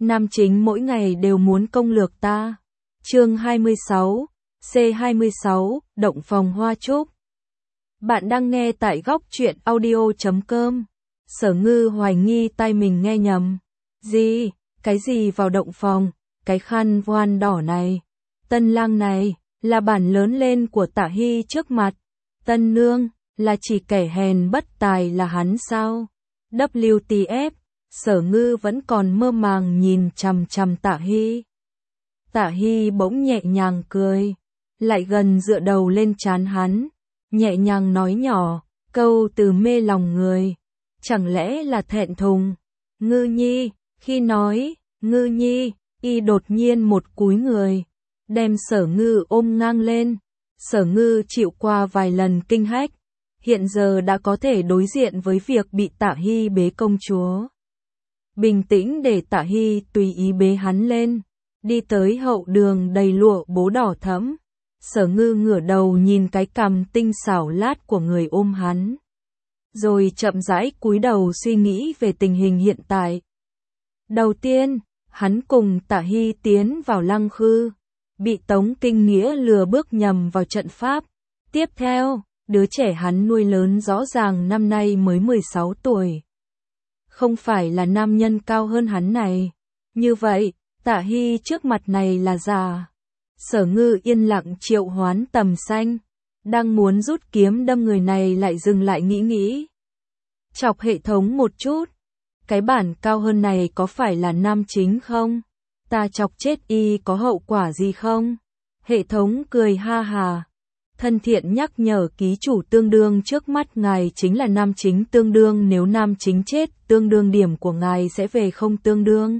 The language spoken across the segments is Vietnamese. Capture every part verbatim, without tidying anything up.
Nam chính mỗi ngày đều muốn công lược ta. Chương hai mươi sáu, C hai mươi sáu, Động phòng hoa trúc. Bạn đang nghe tại góc truyện audio chấm com. Sở Ngư hoài nghi tai mình nghe nhầm. Gì? Cái gì vào động phòng? Cái khăn voan đỏ này, Tân lang này, là bản lớn lên của Tạ Hy trước mặt. Tân nương, là chỉ kẻ hèn bất tài là hắn sao? W T F, Sở Ngư vẫn còn mơ màng nhìn chằm chằm Tạ Hy. Tạ Hy bỗng nhẹ nhàng cười, lại gần dựa đầu lên trán hắn, nhẹ nhàng nói nhỏ, câu từ mê lòng người. Chẳng lẽ là thẹn thùng? Ngư nhi, khi nói, Ngư nhi, y đột nhiên một cúi người, đem Sở Ngư ôm ngang lên. Sở Ngư chịu qua vài lần kinh hách, hiện giờ đã có thể đối diện với việc bị Tạ Hy bế công chúa. Bình tĩnh để Tạ Hy tùy ý bế hắn lên, đi tới hậu đường đầy lụa bố đỏ thẫm. Sở Ngư ngửa đầu nhìn cái cằm tinh xảo lát của người ôm hắn, rồi chậm rãi cúi đầu suy nghĩ về tình hình hiện tại. Đầu tiên, hắn cùng Tạ Hy tiến vào Lăng Khư, bị Tống Kinh Nghĩa lừa bước nhầm vào trận pháp. Tiếp theo, đứa trẻ hắn nuôi lớn rõ ràng năm nay mới mười sáu tuổi. Không phải là nam nhân cao hơn hắn này. Như vậy, Tạ Hy trước mặt này là già. Sở Ngư yên lặng triệu hoán Tầm Xanh, đang muốn rút kiếm đâm người này lại dừng lại nghĩ nghĩ. Chọc hệ thống một chút, cái bản cao hơn này có phải là nam chính không? Ta chọc chết y có hậu quả gì không? Hệ thống cười ha hà, thân thiện nhắc nhở ký chủ tương đương trước mắt ngài chính là nam chính tương đương, nếu nam chính chết tương đương điểm của ngài sẽ về không tương đương.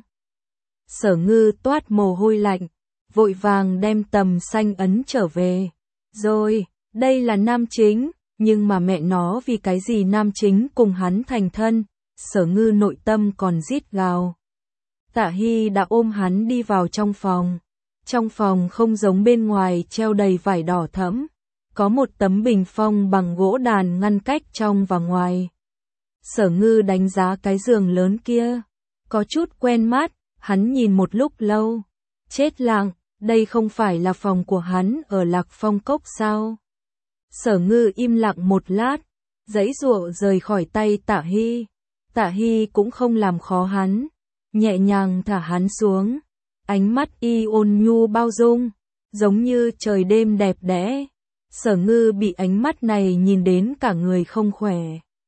Sở Ngư toát mồ hôi lạnh, vội vàng đem Tầm Xanh ấn trở về. Rồi, đây là nam chính, nhưng mà mẹ nó vì cái gì nam chính cùng hắn thành thân? Sở Ngư nội tâm còn rít gào. Tạ Hy đã ôm hắn đi vào trong phòng. Trong phòng không giống bên ngoài treo đầy vải đỏ thẫm, có một tấm bình phong bằng gỗ đàn ngăn cách trong và ngoài. Sở Ngư đánh giá cái giường lớn kia, có chút quen mắt, hắn nhìn một lúc lâu, chết lặng, đây không phải là phòng của hắn ở Lạc Phong Cốc sao? Sở Ngư im lặng một lát, giãy giụa rời khỏi tay Tạ Hy. Tạ Hy cũng không làm khó hắn, nhẹ nhàng thả hắn xuống, ánh mắt y ôn nhu bao dung, giống như trời đêm đẹp đẽ. Sở Ngư bị ánh mắt này nhìn đến cả người không khỏe.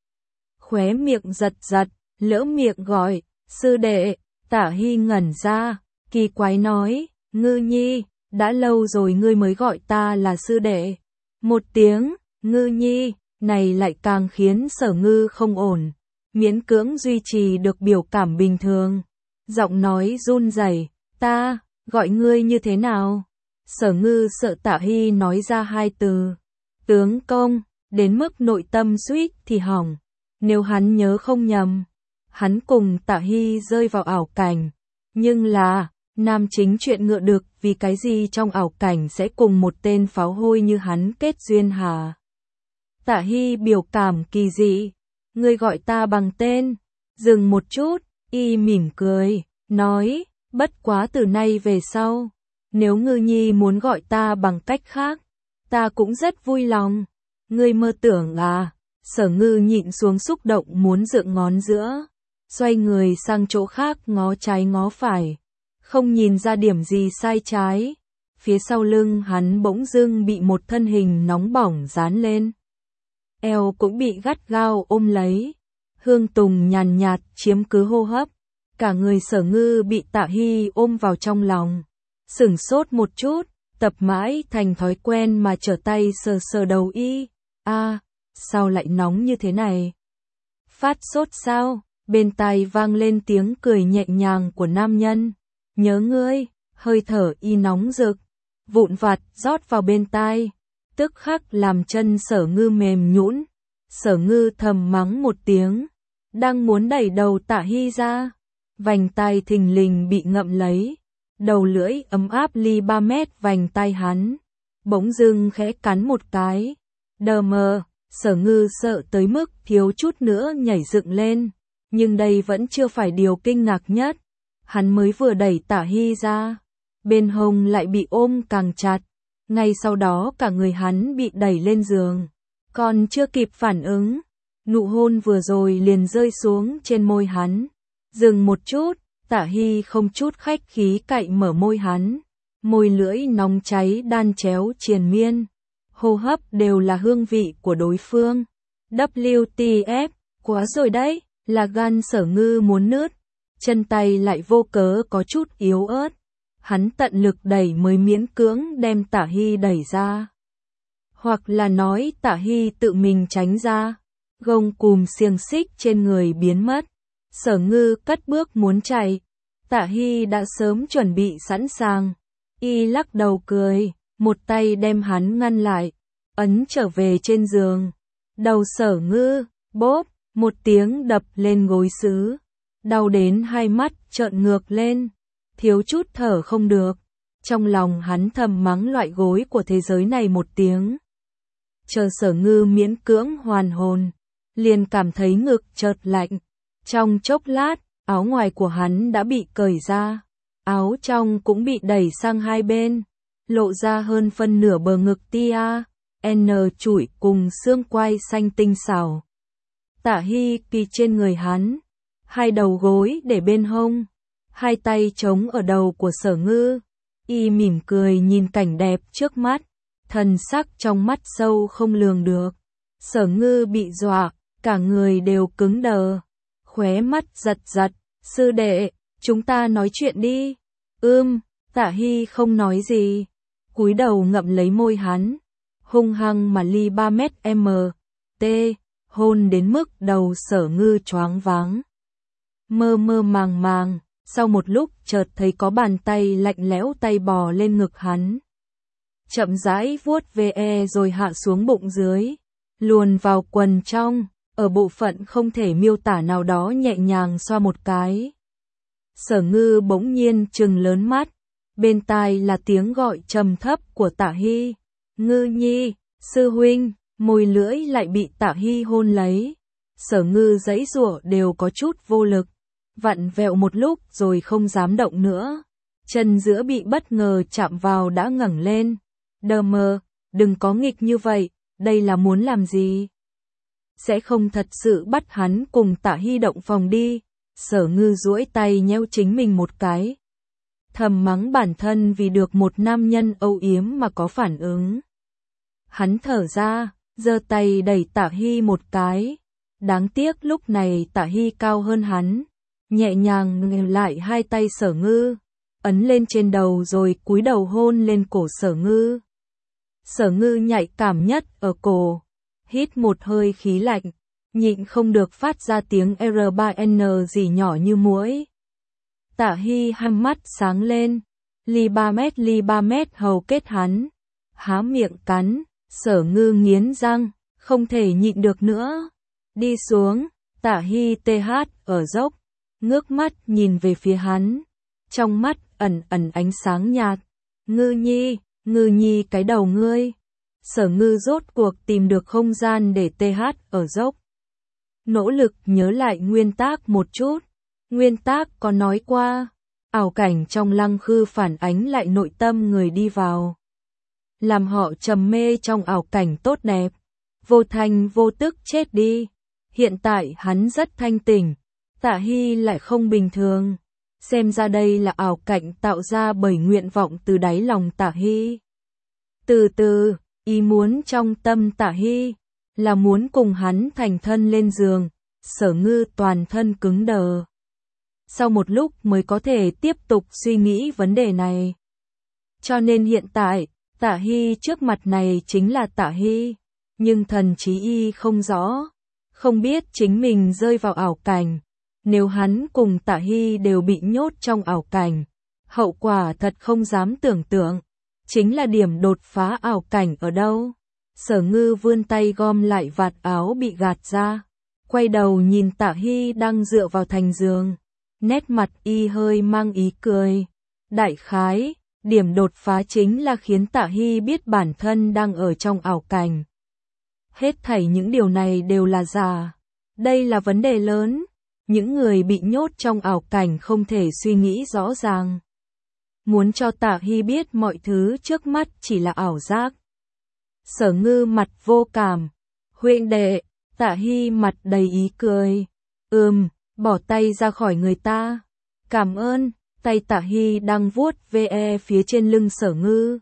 Khóe miệng giật giật, lỡ miệng gọi, sư đệ. Tạ Hy ngẩn ra, kỳ quái nói, Ngư nhi, đã lâu rồi ngươi mới gọi ta là sư đệ. Một tiếng, Ngư nhi, này lại càng khiến Sở Ngư không ổn, miễn cưỡng duy trì được biểu cảm bình thường. Giọng nói run rẩy, ta, gọi ngươi như thế nào? Sở Ngư sợ Tạ Hy nói ra hai từ, tướng công, đến mức nội tâm suýt thì hỏng. Nếu hắn nhớ không nhầm, hắn cùng Tạ Hy rơi vào ảo cảnh, nhưng là, nam chính chuyện ngựa được vì cái gì trong ảo cảnh sẽ cùng một tên pháo hôi như hắn kết duyên hả? Tạ Hy biểu cảm kỳ dị, ngươi gọi ta bằng tên. Dừng một chút, y mỉm cười, nói, bất quá từ nay về sau, nếu Ngư nhi muốn gọi ta bằng cách khác, ta cũng rất vui lòng. Ngươi mơ tưởng à? Sở Ngư nhịn xuống xúc động muốn dựng ngón giữa, xoay người sang chỗ khác ngó trái ngó phải, không nhìn ra điểm gì sai trái. Phía sau lưng hắn bỗng dưng bị một thân hình nóng bỏng dán lên, eo cũng bị gắt gao ôm lấy, hương tùng nhàn nhạt chiếm cứ hô hấp. Cả người Sở Ngư bị Tạ Hy ôm vào trong lòng, sửng sốt một chút, tập mãi thành thói quen mà trở tay sờ sờ đầu y. A, à, sao lại nóng như thế này? Phát sốt sao? Bên tai vang lên tiếng cười nhẹ nhàng của nam nhân. Nhớ ngươi, hơi thở y nóng rực, vụn vặt rót vào bên tai, tức khắc làm chân Sở Ngư mềm nhũn. Sở Ngư thầm mắng một tiếng, đang muốn đẩy đầu Tạ Hy ra, vành tai thình lình bị ngậm lấy, đầu lưỡi ấm áp ly ba mét vành tai hắn, bỗng dưng khẽ cắn một cái. Đờ mờ, Sở Ngư sợ tới mức thiếu chút nữa nhảy dựng lên, nhưng đây vẫn chưa phải điều kinh ngạc nhất. hắn mới vừa đẩy Tả Hy ra, bên hông lại bị ôm càng chặt, ngay sau đó cả người hắn bị đẩy lên giường, còn chưa kịp phản ứng, nụ hôn vừa rồi liền rơi xuống trên môi hắn. Dừng một chút, Tả Hy không chút khách khí cạy mở môi hắn, môi lưỡi nóng cháy đan chéo triền miên, hô hấp đều là hương vị của đối phương. vê kép tê, quá rồi đấy, là gan Sở Ngư muốn nứt, chân tay lại vô cớ có chút yếu ớt. Hắn tận lực đẩy mới miễn cưỡng đem Tả Hy đẩy ra. Hoặc là nói Tả Hy tự mình tránh ra, gông cùm xiềng xích trên người biến mất. Sở Ngư cất bước muốn chạy, Tả Hy đã sớm chuẩn bị sẵn sàng. Y lắc đầu cười, một tay đem hắn ngăn lại, ấn trở về trên giường. Đầu Sở Ngư, bốp, một tiếng đập lên gối sứ, đau đến hai mắt trợn ngược lên, thiếu chút thở không được. Trong lòng hắn thầm mắng loại gối của thế giới này một tiếng. Chờ Sở Ngư miễn cưỡng hoàn hồn, liền cảm thấy ngực chợt lạnh. Trong chốc lát, áo ngoài của hắn đã bị cởi ra, áo trong cũng bị đẩy sang hai bên, lộ ra hơn phân nửa bờ ngực tia, N trụi cùng xương quai xanh tinh xảo. Tả Hy quỳ trên người hắn, hai đầu gối để bên hông, hai tay chống ở đầu của Sở Ngư. Y mỉm cười nhìn cảnh đẹp trước mắt, thần sắc trong mắt sâu không lường được. Sở Ngư bị dọa, cả người đều cứng đờ, khóe mắt giật giật. Sư đệ, chúng ta nói chuyện đi. Ưm, Tả Hy không nói gì, cúi đầu ngậm lấy môi hắn, hung hăng mà ly ba mét m, t, hôn đến mức đầu Sở Ngư choáng váng. Mơ mơ màng màng, sau một lúc chợt thấy có bàn tay lạnh lẽo tay bò lên ngực hắn. Chậm rãi vuốt ve rồi hạ xuống bụng dưới, luồn vào quần trong, ở bộ phận không thể miêu tả nào đó nhẹ nhàng xoa một cái. Sở Ngư bỗng nhiên trừng lớn mắt, bên tai là tiếng gọi trầm thấp của Tả Hy. Ngư nhi, sư huynh, môi lưỡi lại bị Tả Hy hôn lấy. Sở Ngư giãy giụa đều có chút vô lực, vặn vẹo một lúc rồi không dám động nữa. Chân giữa bị bất ngờ chạm vào đã ngẩng lên. Đờ mờ, đừng có nghịch như vậy, đây là muốn làm gì? Sẽ không thật sự bắt hắn cùng Tả Hy động phòng đi. Sở Ngư duỗi tay nheo chính mình một cái, thầm mắng bản thân vì được một nam nhân âu yếm mà có phản ứng. Hắn thở ra, giơ tay đẩy Tả Hy một cái. Đáng tiếc lúc này Tả Hy cao hơn hắn, nhẹ nhàng nghênh lại hai tay Sở Ngư, ấn lên trên đầu rồi cúi đầu hôn lên cổ Sở Ngư. Sở Ngư nhạy cảm nhất ở cổ, hít một hơi khí lạnh, nhịn không được phát ra tiếng R ba N gì nhỏ như muỗi. Tả Hy hai mắt sáng lên, ly ba mét ly ba mét hầu kết hắn, há miệng cắn. Sở Ngư nghiến răng, không thể nhịn được nữa. Đi xuống, Tả Hy th ở dốc, ngước mắt nhìn về phía hắn, trong mắt ẩn ẩn ánh sáng nhạt. Ngư nhi, Ngư nhi cái đầu ngươi. Sở Ngư rốt cuộc tìm được không gian để th ở dốc. Nỗ lực nhớ lại nguyên tác một chút. Nguyên tác có nói qua, ảo cảnh trong lăng khư phản ánh lại nội tâm người đi vào, làm họ trầm mê trong ảo cảnh tốt đẹp, vô thanh vô tức chết đi. Hiện tại hắn rất thanh tỉnh, Tả Hy lại không bình thường. Xem ra đây là ảo cảnh tạo ra bởi nguyện vọng từ đáy lòng Tả Hy. Từ từ, ý muốn trong tâm Tả Hy là muốn cùng hắn thành thân lên giường. Sở Ngư toàn thân cứng đờ, sau một lúc mới có thể tiếp tục suy nghĩ vấn đề này. Cho nên hiện tại, Tả Hy trước mặt này chính là Tả Hy, nhưng thần trí y không rõ, không biết chính mình rơi vào ảo cảnh. Nếu hắn cùng Tả Hy đều bị nhốt trong ảo cảnh, hậu quả thật không dám tưởng tượng. Chính là điểm đột phá ảo cảnh ở đâu? Sở Ngư vươn tay gom lại vạt áo bị gạt ra, quay đầu nhìn Tả Hy đang dựa vào thành giường, nét mặt y hơi mang ý cười. Đại khái, điểm đột phá chính là khiến Tả Hy biết bản thân đang ở trong ảo cảnh. Hết thảy những điều này đều là giả. Đây là vấn đề lớn. những người bị nhốt trong ảo cảnh không thể suy nghĩ rõ ràng. Muốn cho Tạ Hy biết mọi thứ trước mắt chỉ là ảo giác. Sở Ngư mặt vô cảm. Huynh đệ, Tạ Hy mặt đầy ý cười. Ừm, bỏ tay ra khỏi người ta. Cảm ơn, tay Tạ Hy đang vuốt ve phía trên lưng Sở Ngư.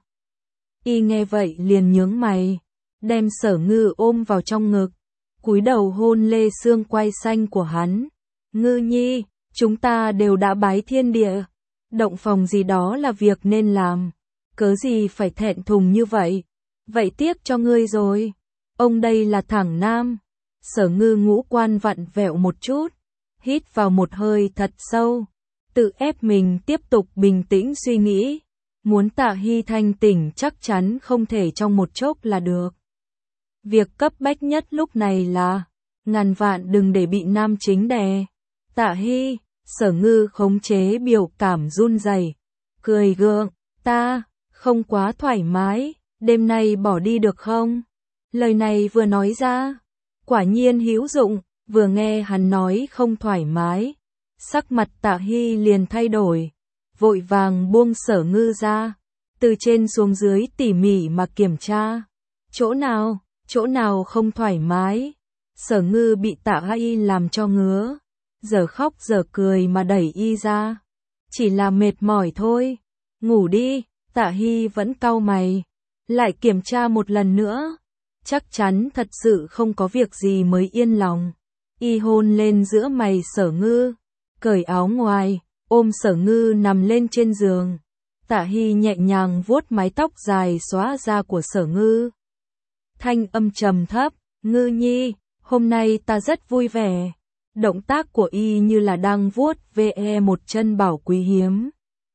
Y nghe vậy liền nhướng mày, đem Sở Ngư ôm vào trong ngực, cúi đầu hôn lê xương quai xanh của hắn. Ngư nhi, chúng ta đều đã bái thiên địa. Động phòng gì đó là việc nên làm. Cớ gì phải thẹn thùng như vậy? Vậy tiếc cho ngươi rồi. Ông đây là thẳng nam. Sở Ngư ngũ quan vặn vẹo một chút, hít vào một hơi thật sâu, tự ép mình tiếp tục bình tĩnh suy nghĩ. Muốn Tạ Hy thanh tỉnh chắc chắn không thể trong một chốc là được. Việc cấp bách nhất lúc này là ngàn vạn đừng để bị nam chính đè. Tạ Hy, Sở Ngư khống chế biểu cảm run rẩy, cười gượng, ta không quá thoải mái, đêm nay bỏ đi được không? Lời này vừa nói ra, quả nhiên hữu dụng. Vừa nghe hắn nói không thoải mái, sắc mặt Tạ Hy liền thay đổi, vội vàng buông Sở Ngư ra, từ trên xuống dưới tỉ mỉ mà kiểm tra. Chỗ nào, chỗ nào không thoải mái? Sở Ngư bị Tạ Hy làm cho ngứa, giờ khóc giờ cười mà đẩy y ra. Chỉ là mệt mỏi thôi, ngủ đi. Tạ Hy vẫn cau mày, lại kiểm tra một lần nữa, chắc chắn thật sự không có việc gì mới yên lòng. Y hôn lên giữa mày Sở Ngư, cởi áo ngoài, ôm Sở Ngư nằm lên trên giường. Tạ Hy nhẹ nhàng vuốt mái tóc dài xóa ra của Sở Ngư. Thanh âm trầm thấp, Ngư nhi, hôm nay ta rất vui vẻ. Động tác của y như là đang vuốt ve một chân bảo quý hiếm.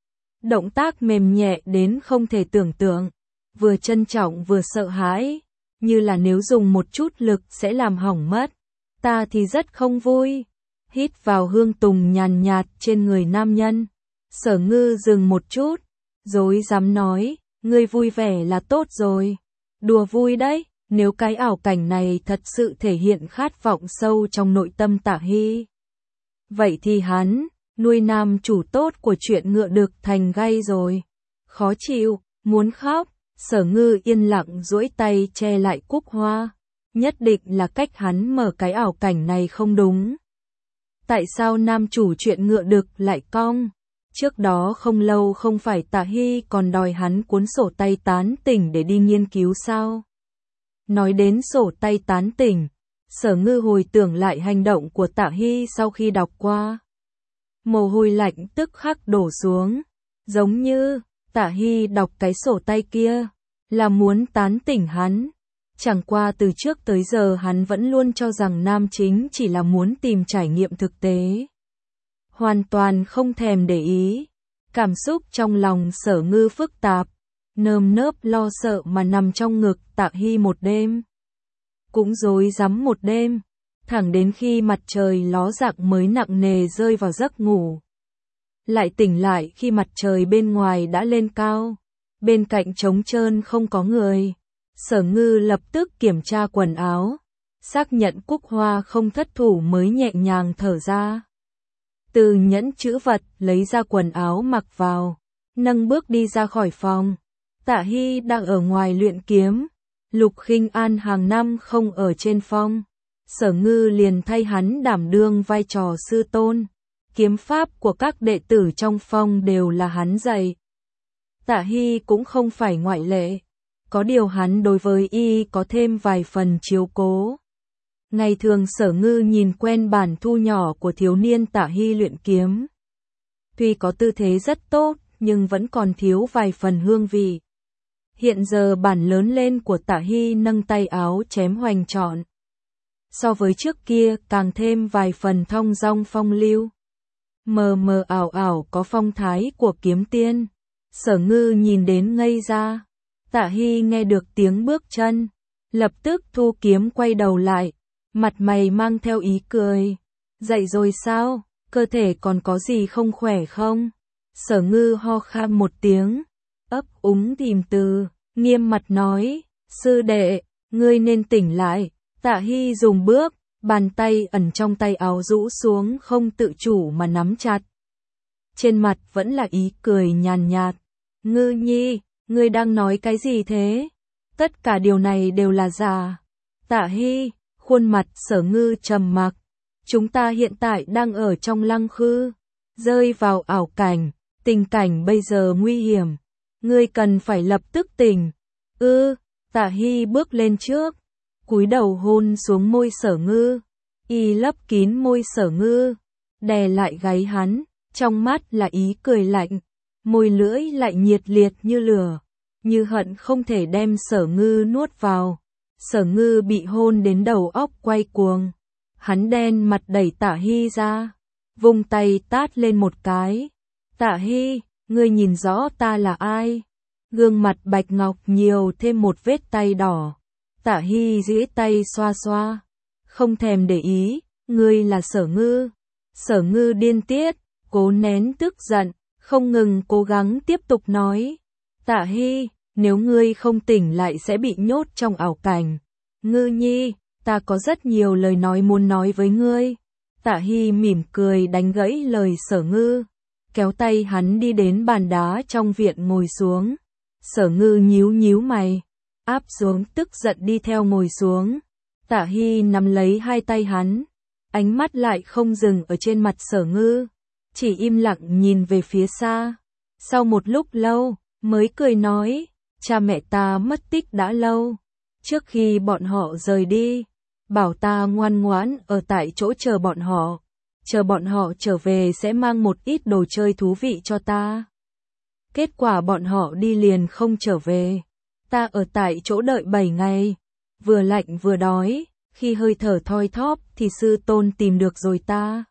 Động tác mềm nhẹ đến không thể tưởng tượng, vừa trân trọng vừa sợ hãi, như là nếu dùng một chút lực sẽ làm hỏng mất. Ta thì rất không vui. Hít vào hương tùng nhàn nhạt trên người nam nhân. Sở Ngư dừng một chút, dối dám nói, ngươi vui vẻ là tốt rồi. Đùa vui đấy, nếu cái ảo cảnh này thật sự thể hiện khát vọng sâu trong nội tâm Tạ Hy. Vậy thì hắn, nuôi nam chủ tốt của chuyện ngựa đực thành gai rồi. Khó chịu, muốn khóc, Sở Ngư yên lặng duỗi tay che lại cúc hoa. Nhất định là cách hắn mở cái ảo cảnh này không đúng. Tại sao nam chủ chuyện ngựa đực lại cong? Trước đó không lâu không phải Tạ Hy còn đòi hắn cuốn sổ tay tán tỉnh để đi nghiên cứu sao? Nói đến sổ tay tán tỉnh, Sở Ngư hồi tưởng lại hành động của Tạ Hy sau khi đọc qua. Mồ hôi lạnh tức khắc đổ xuống, giống như Tạ Hy đọc cái sổ tay kia là muốn tán tỉnh hắn. Chẳng qua từ trước tới giờ hắn vẫn luôn cho rằng nam chính chỉ là muốn tìm trải nghiệm thực tế. Hoàn toàn không thèm để ý. Cảm xúc trong lòng Sở Ngư phức tạp, nơm nớp lo sợ mà nằm trong ngực Tạ Hy một đêm. Cũng rối rắm một đêm, thẳng đến khi mặt trời ló dạng mới nặng nề rơi vào giấc ngủ. Lại tỉnh lại khi mặt trời bên ngoài đã lên cao, bên cạnh trống trơn không có người. Sở Ngư lập tức kiểm tra quần áo, xác nhận cúc hoa không thất thủ mới nhẹ nhàng thở ra. Từ nhẫn chữ vật lấy ra quần áo mặc vào, nâng bước đi ra khỏi phòng. Tạ Hy đang ở ngoài luyện kiếm, Lục Khinh An hàng năm không ở trên phong. Sở Ngư liền thay hắn đảm đương vai trò sư tôn. Kiếm pháp của các đệ tử trong phong đều là hắn dạy. Tạ Hy cũng không phải ngoại lệ. Có điều hắn đối với y có thêm vài phần chiếu cố. Ngày thường Sở Ngư nhìn quen bản thu nhỏ của thiếu niên Tạ Hy luyện kiếm. Tuy có tư thế rất tốt, nhưng vẫn còn thiếu vài phần hương vị. Hiện giờ bản lớn lên của Tạ Hy nâng tay áo chém hoành trọn. So với trước kia càng thêm vài phần thong dong phong lưu. Mờ mờ ảo ảo có phong thái của kiếm tiên. Sở Ngư nhìn đến ngây ra. Tạ Hy nghe được tiếng bước chân, lập tức thu kiếm quay đầu lại, mặt mày mang theo ý cười. Dậy rồi sao, cơ thể còn có gì không khỏe không? Sở Ngư ho khan một tiếng, ấp úng tìm từ, nghiêm mặt nói, sư đệ, ngươi nên tỉnh lại. Tạ Hy dùng bước, Bàn tay ẩn trong tay áo rũ xuống không tự chủ mà nắm chặt. Trên mặt vẫn là ý cười nhàn nhạt. Ngư Nhi, ngươi đang nói cái gì thế? Tất cả điều này đều là giả. Tạ Hy, khuôn mặt Sở Ngư trầm mặc. Chúng ta hiện tại đang ở trong lăng khư, rơi vào ảo cảnh, tình cảnh bây giờ nguy hiểm. Ngươi cần phải lập tức tỉnh. Ư, Tạ Hy bước lên trước, cúi đầu hôn xuống môi Sở Ngư. Y lấp kín môi Sở Ngư, đè lại gáy hắn, trong mắt là ý cười lạnh, môi lưỡi lại nhiệt liệt như lửa, như hận không thể đem Sở Ngư nuốt vào. Sở Ngư bị hôn đến đầu óc quay cuồng. Hắn đen mặt đẩy Tạ Hy ra, vung tay tát lên một cái. Tạ Hy, ngươi nhìn rõ ta là ai? Gương mặt bạch ngọc nhiều thêm một vết tay đỏ. Tạ Hy duỗi tay xoa xoa, không thèm để ý. Ngươi là Sở Ngư. Sở Ngư điên tiết, cố nén tức giận, không ngừng cố gắng tiếp tục nói. Tạ Hy, nếu ngươi không tỉnh lại sẽ bị nhốt trong ảo cảnh. Ngư Nhi, ta có rất nhiều lời nói muốn nói với ngươi. Tạ Hy mỉm cười đánh gãy lời Sở Ngư, kéo tay hắn đi đến bàn đá trong viện ngồi xuống. Sở Ngư nhíu nhíu mày, áp xuống tức giận đi theo ngồi xuống. Tạ Hy nắm lấy hai tay hắn, ánh mắt lại không dừng ở trên mặt Sở Ngư, chỉ im lặng nhìn về phía xa. Sau một lúc lâu, mới cười nói, cha mẹ ta mất tích đã lâu. Trước khi bọn họ rời đi, bảo ta ngoan ngoãn ở tại chỗ chờ bọn họ. Chờ bọn họ trở về sẽ mang một ít đồ chơi thú vị cho ta. Kết quả bọn họ đi liền không trở về. Ta ở tại chỗ đợi bảy ngày, vừa lạnh vừa đói, khi hơi thở thoi thóp thì sư tôn tìm được rồi ta.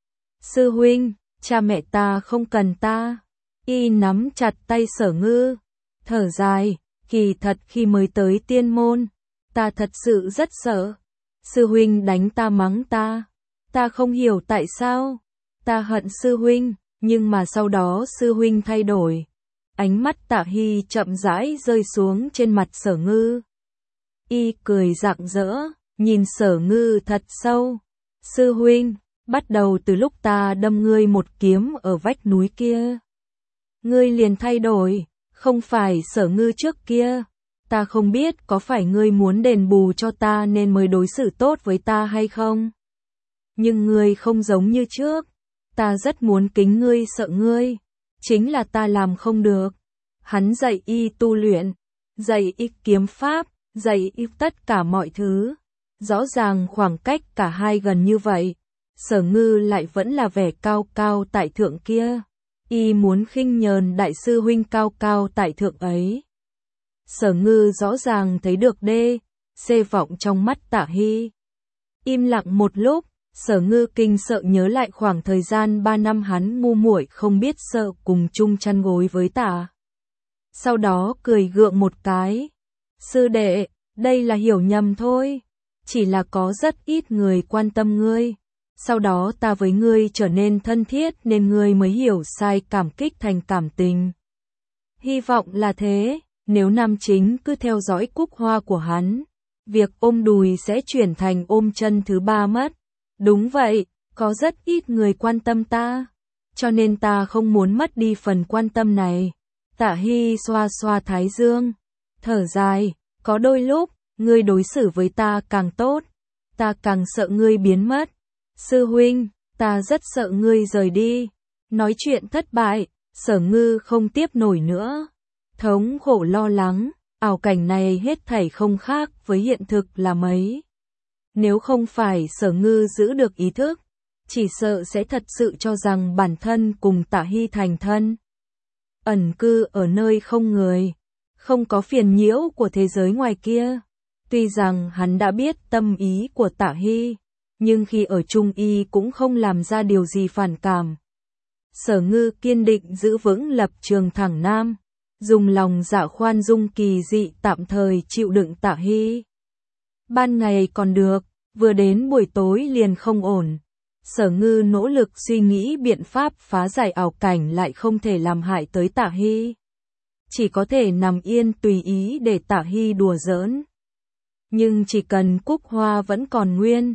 Sư huynh, cha mẹ ta không cần ta. Y nắm chặt tay Sở Ngư, thở dài, kỳ thật khi mới tới tiên môn, ta thật sự rất sợ. Sư huynh đánh ta mắng ta, ta không hiểu tại sao. Ta hận sư huynh, nhưng mà sau đó sư huynh thay đổi. Ánh mắt Tạ Hy chậm rãi rơi xuống trên mặt Sở Ngư. Y cười rạng rỡ, nhìn Sở Ngư thật sâu. Sư huynh, bắt đầu từ lúc ta đâm ngươi một kiếm ở vách núi kia, ngươi liền thay đổi, không phải Sở Ngư trước kia. Ta không biết có phải ngươi muốn đền bù cho ta nên mới đối xử tốt với ta hay không? Nhưng ngươi không giống như trước. Ta rất muốn kính ngươi sợ ngươi. Chính là ta làm không được. Hắn dạy y tu luyện, dạy y kiếm pháp, dạy y tất cả mọi thứ. Rõ ràng khoảng cách cả hai gần như vậy, Sở Ngư lại vẫn là vẻ cao cao tại thượng kia. Y muốn khinh nhờn đại sư huynh cao cao tại thượng ấy. Sở Ngư rõ ràng thấy được đê, xê vọng trong mắt Tạ Hy. Im lặng một lúc, Sở Ngư kinh sợ nhớ lại khoảng thời gian ba năm hắn ngu muội không biết sợ cùng chung chăn gối với Tạ. Sau đó cười gượng một cái. Sư đệ, đây là hiểu nhầm thôi. Chỉ là có rất ít người quan tâm ngươi. Sau đó ta với ngươi trở nên thân thiết nên ngươi mới hiểu sai cảm kích thành cảm tình. Hy vọng là thế. Nếu nam chính cứ theo dõi cúc hoa của hắn, việc ôm đùi sẽ chuyển thành ôm chân thứ ba mất. Đúng vậy, có rất ít người quan tâm ta, cho nên ta không muốn mất đi phần quan tâm này. Tạ Hy xoa xoa thái dương, thở dài, có đôi lúc, ngươi đối xử với ta càng tốt, ta càng sợ ngươi biến mất. Sư huynh, ta rất sợ ngươi rời đi. Nói chuyện thất bại, Sở Ngư không tiếp nổi nữa. Thống khổ lo lắng, ảo cảnh này hết thảy không khác với hiện thực là mấy. Nếu không phải Sở Ngư giữ được ý thức, chỉ sợ sẽ thật sự cho rằng bản thân cùng Tạ Hy thành thân. Ẩn cư ở nơi không người, không có phiền nhiễu của thế giới ngoài kia. Tuy rằng hắn đã biết tâm ý của Tạ Hy, nhưng khi ở chung y cũng không làm ra điều gì phản cảm. Sở Ngư kiên định giữ vững lập trường thẳng nam, dùng lòng dạ khoan dung kỳ dị tạm thời chịu đựng Tạ Hy. Ban ngày còn được, vừa đến buổi tối liền không ổn. Sở Ngư nỗ lực suy nghĩ biện pháp phá giải ảo cảnh lại không thể làm hại tới Tạ Hy. Chỉ có thể nằm yên tùy ý để Tạ Hy đùa giỡn. Nhưng chỉ cần cúc hoa vẫn còn nguyên,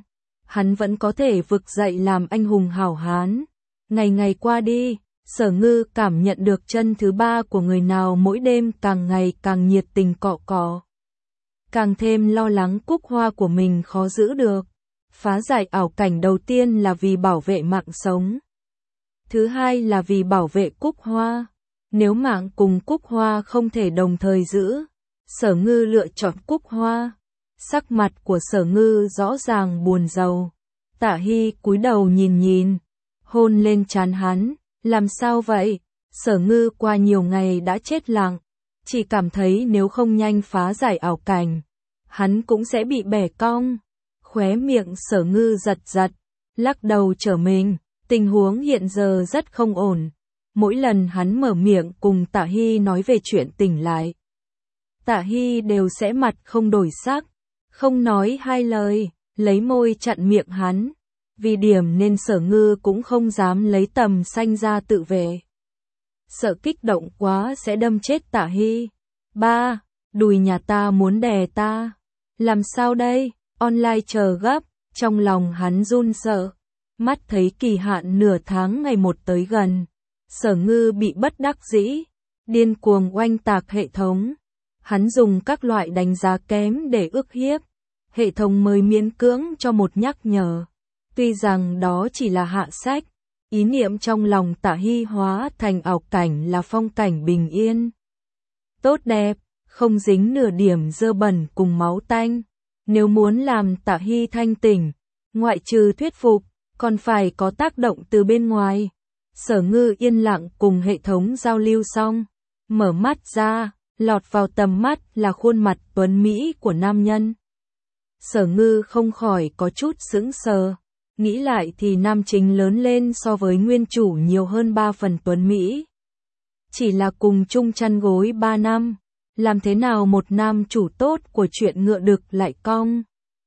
hắn vẫn có thể vực dậy làm anh hùng hảo hán. Ngày ngày qua đi, Sở Ngư cảm nhận được chân thứ ba của người nào mỗi đêm càng ngày càng nhiệt tình cọ cọ. Càng thêm lo lắng cúc hoa của mình khó giữ được. Phá giải ảo cảnh đầu tiên là vì bảo vệ mạng sống. Thứ hai là vì bảo vệ cúc hoa. Nếu mạng cùng cúc hoa không thể đồng thời giữ, Sở Ngư lựa chọn cúc hoa. Sắc mặt của Sở Ngư rõ ràng buồn rầu. Tạ Hy cúi đầu nhìn nhìn, hôn lên trán hắn. Làm sao vậy? Sở Ngư qua nhiều ngày đã chết lặng, chỉ cảm thấy nếu không nhanh phá giải ảo cảnh, hắn cũng sẽ bị bẻ cong. Khóe miệng Sở Ngư giật giật, lắc đầu trở mình, tình huống hiện giờ rất không ổn. Mỗi lần hắn mở miệng cùng Tạ Hy nói về chuyện tỉnh lại, Tạ Hy đều sẽ mặt không đổi sắc, không nói hai lời, lấy môi chặn miệng hắn. Vì điểm nên Sở Ngư cũng không dám lấy tầm xanh ra tự vệ. Sợ kích động quá sẽ đâm chết Tạ Hy. Ba, đùi nhà ta muốn đè ta. Làm sao đây? Online chờ gấp, trong lòng hắn run sợ. Mắt thấy kỳ hạn nửa tháng ngày một tới gần. Sở Ngư bị bất đắc dĩ, điên cuồng oanh tạc hệ thống. Hắn dùng các loại đánh giá kém để ức hiếp. Hệ thống mới miễn cưỡng cho một nhắc nhở. Tuy rằng đó chỉ là hạ sách, ý niệm trong lòng Tạ Hy hóa thành ảo cảnh là phong cảnh bình yên. Tốt đẹp, không dính nửa điểm dơ bẩn cùng máu tanh. Nếu muốn làm Tạ Hy thanh tỉnh, ngoại trừ thuyết phục, còn phải có tác động từ bên ngoài. Sở Ngư yên lặng cùng hệ thống giao lưu xong, mở mắt ra, lọt vào tầm mắt là khuôn mặt tuấn Mỹ của nam nhân. Sở Ngư không khỏi có chút sững sờ. Nghĩ lại thì nam chính lớn lên so với nguyên chủ nhiều hơn ba phần tuấn Mỹ. Chỉ là cùng chung chăn gối ba năm, làm thế nào một nam chủ tốt của chuyện ngựa đực lại cong.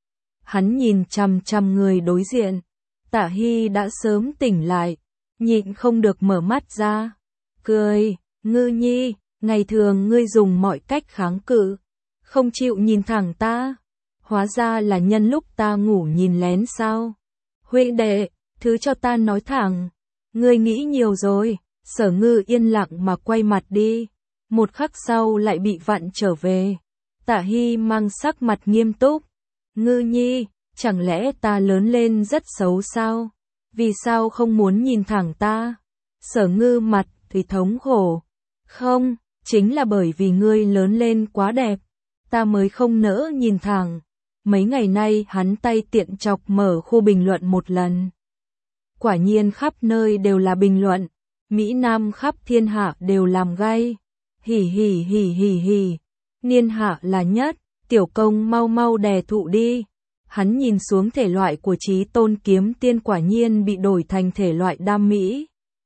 Hắn nhìn chằm chằm người đối diện, Tạ Hy đã sớm tỉnh lại, nhịn không được mở mắt ra. Cười, Ngư nhi, ngày thường ngươi dùng mọi cách kháng cự, không chịu nhìn thẳng ta. Hóa ra là nhân lúc ta ngủ nhìn lén sao? Huynh đệ, thứ cho ta nói thẳng, ngươi nghĩ nhiều rồi. Sở Ngư yên lặng mà quay mặt đi, một khắc sau lại bị vặn trở về. Tạ Hy mang sắc mặt nghiêm túc, Ngư nhi, chẳng lẽ ta lớn lên rất xấu sao? Vì sao không muốn nhìn thẳng ta? Sở Ngư mặt thì thống khổ, không, chính là bởi vì ngươi lớn lên quá đẹp, ta mới không nỡ nhìn thẳng. Mấy ngày nay hắn tay tiện chọc mở khu bình luận một lần. Quả nhiên khắp nơi đều là bình luận, Mỹ Nam khắp thiên hạ đều làm gay. Hỉ hỉ hỉ hỉ hỉ, niên hạ là nhất, tiểu công mau mau đè thụ đi. Hắn nhìn xuống thể loại của Chí Tôn Kiếm Tiên quả nhiên bị đổi thành thể loại đam mỹ.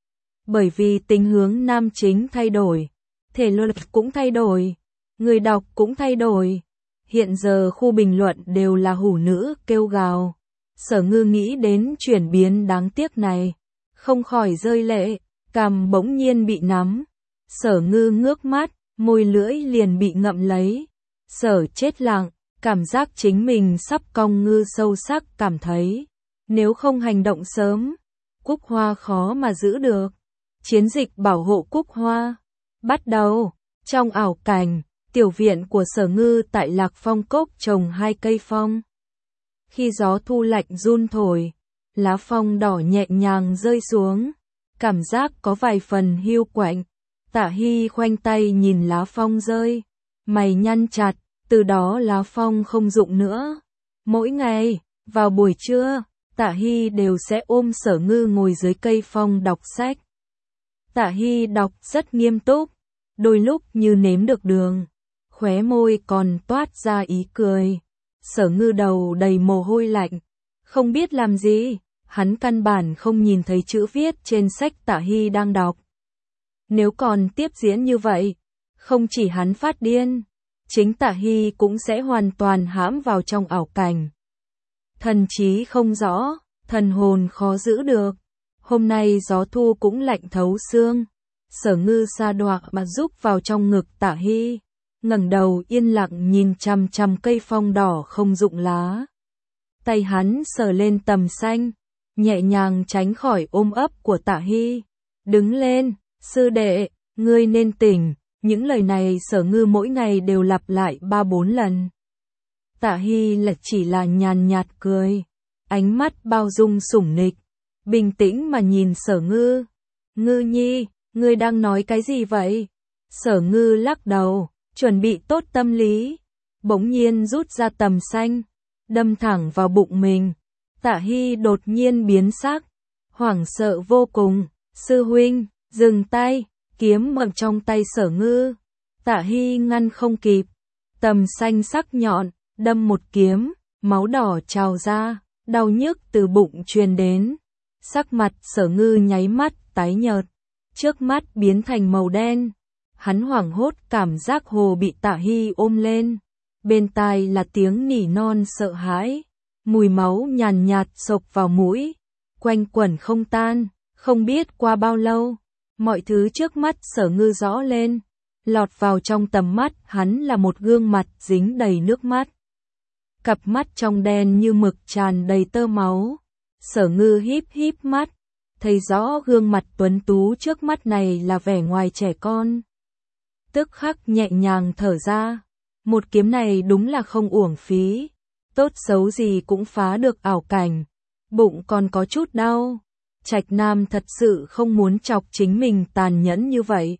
Bởi vì tính hướng nam chính thay đổi, thể luật cũng thay đổi, người đọc cũng thay đổi. Hiện giờ khu bình luận đều là hủ nữ kêu gào. Sở Ngư nghĩ đến chuyển biến đáng tiếc này, không khỏi rơi lệ, cằm bỗng nhiên bị nắm. Sở Ngư ngước mắt, môi lưỡi liền bị ngậm lấy. Sở chết lặng, cảm giác chính mình sắp cong ngư sâu sắc cảm thấy. Nếu không hành động sớm, cúc hoa khó mà giữ được. Chiến dịch bảo hộ cúc hoa bắt đầu. Trong ảo cảnh, tiểu viện của Sở Ngư tại Lạc Phong Cốc trồng hai cây phong. Khi gió thu lạnh run thổi, lá phong đỏ nhẹ nhàng rơi xuống, cảm giác có vài phần hiu quạnh. Tạ Hy khoanh tay nhìn lá phong rơi, mày nhăn chặt, từ đó lá phong không rụng nữa. Mỗi ngày, vào buổi trưa, Tạ Hy đều sẽ ôm Sở Ngư ngồi dưới cây phong đọc sách. Tạ Hy đọc rất nghiêm túc, đôi lúc như nếm được đường, khóe môi còn toát ra ý cười. Sở Ngư đầu đầy mồ hôi lạnh, không biết làm gì, hắn căn bản không nhìn thấy chữ viết trên sách Tạ Hy đang đọc. Nếu còn tiếp diễn như vậy, không chỉ hắn phát điên, chính Tạ Hy cũng sẽ hoàn toàn hãm vào trong ảo cảnh. Thần trí không rõ, thần hồn khó giữ được. Hôm nay gió thu cũng lạnh thấu xương. Sở Ngư sa đọa mà rúc vào trong ngực Tạ Hy, ngẩng đầu yên lặng nhìn chằm chằm cây phong đỏ không rụng lá. tay hắn sờ lên tầm xanh, nhẹ nhàng tránh khỏi ôm ấp của Tạ Hy. Đứng lên, sư đệ, ngươi nên tỉnh, những lời này Sở Ngư mỗi ngày đều lặp lại ba bốn lần. Tạ Hy là chỉ là nhàn nhạt cười, ánh mắt bao dung sủng nịch, bình tĩnh mà nhìn Sở Ngư. Ngư nhi, ngươi đang nói cái gì vậy? Sở Ngư lắc đầu, chuẩn bị tốt tâm lý, bỗng nhiên rút ra tầm xanh, đâm thẳng vào bụng mình. Tạ Hy đột nhiên biến sắc, hoảng sợ vô cùng. Sư huynh, dừng tay, kiếm ở trong tay Sở Ngư. Tạ Hy ngăn không kịp, tầm xanh sắc nhọn, đâm một kiếm, máu đỏ trào ra, đau nhức từ bụng truyền đến. Sắc mặt Sở Ngư nháy mắt tái nhợt, trước mắt biến thành màu đen. Hắn hoảng hốt cảm giác hồ bị Tạ Hy ôm lên, bên tai là tiếng nỉ non sợ hãi, mùi máu nhàn nhạt xộc vào mũi, quanh quẩn không tan. Không biết qua bao lâu, mọi thứ trước mắt Sở Ngư rõ lên, lọt vào trong tầm mắt hắn là một gương mặt dính đầy nước mắt. Cặp mắt trong đen như mực tràn đầy tơ máu. Sở Ngư híp híp mắt, thấy rõ gương mặt tuấn tú trước mắt này là vẻ ngoài trẻ con. Tức khắc nhẹ nhàng thở ra, một kiếm này đúng là không uổng phí, tốt xấu gì cũng phá được ảo cảnh, bụng còn có chút đau. Trạch Nam thật sự không muốn chọc chính mình tàn nhẫn như vậy.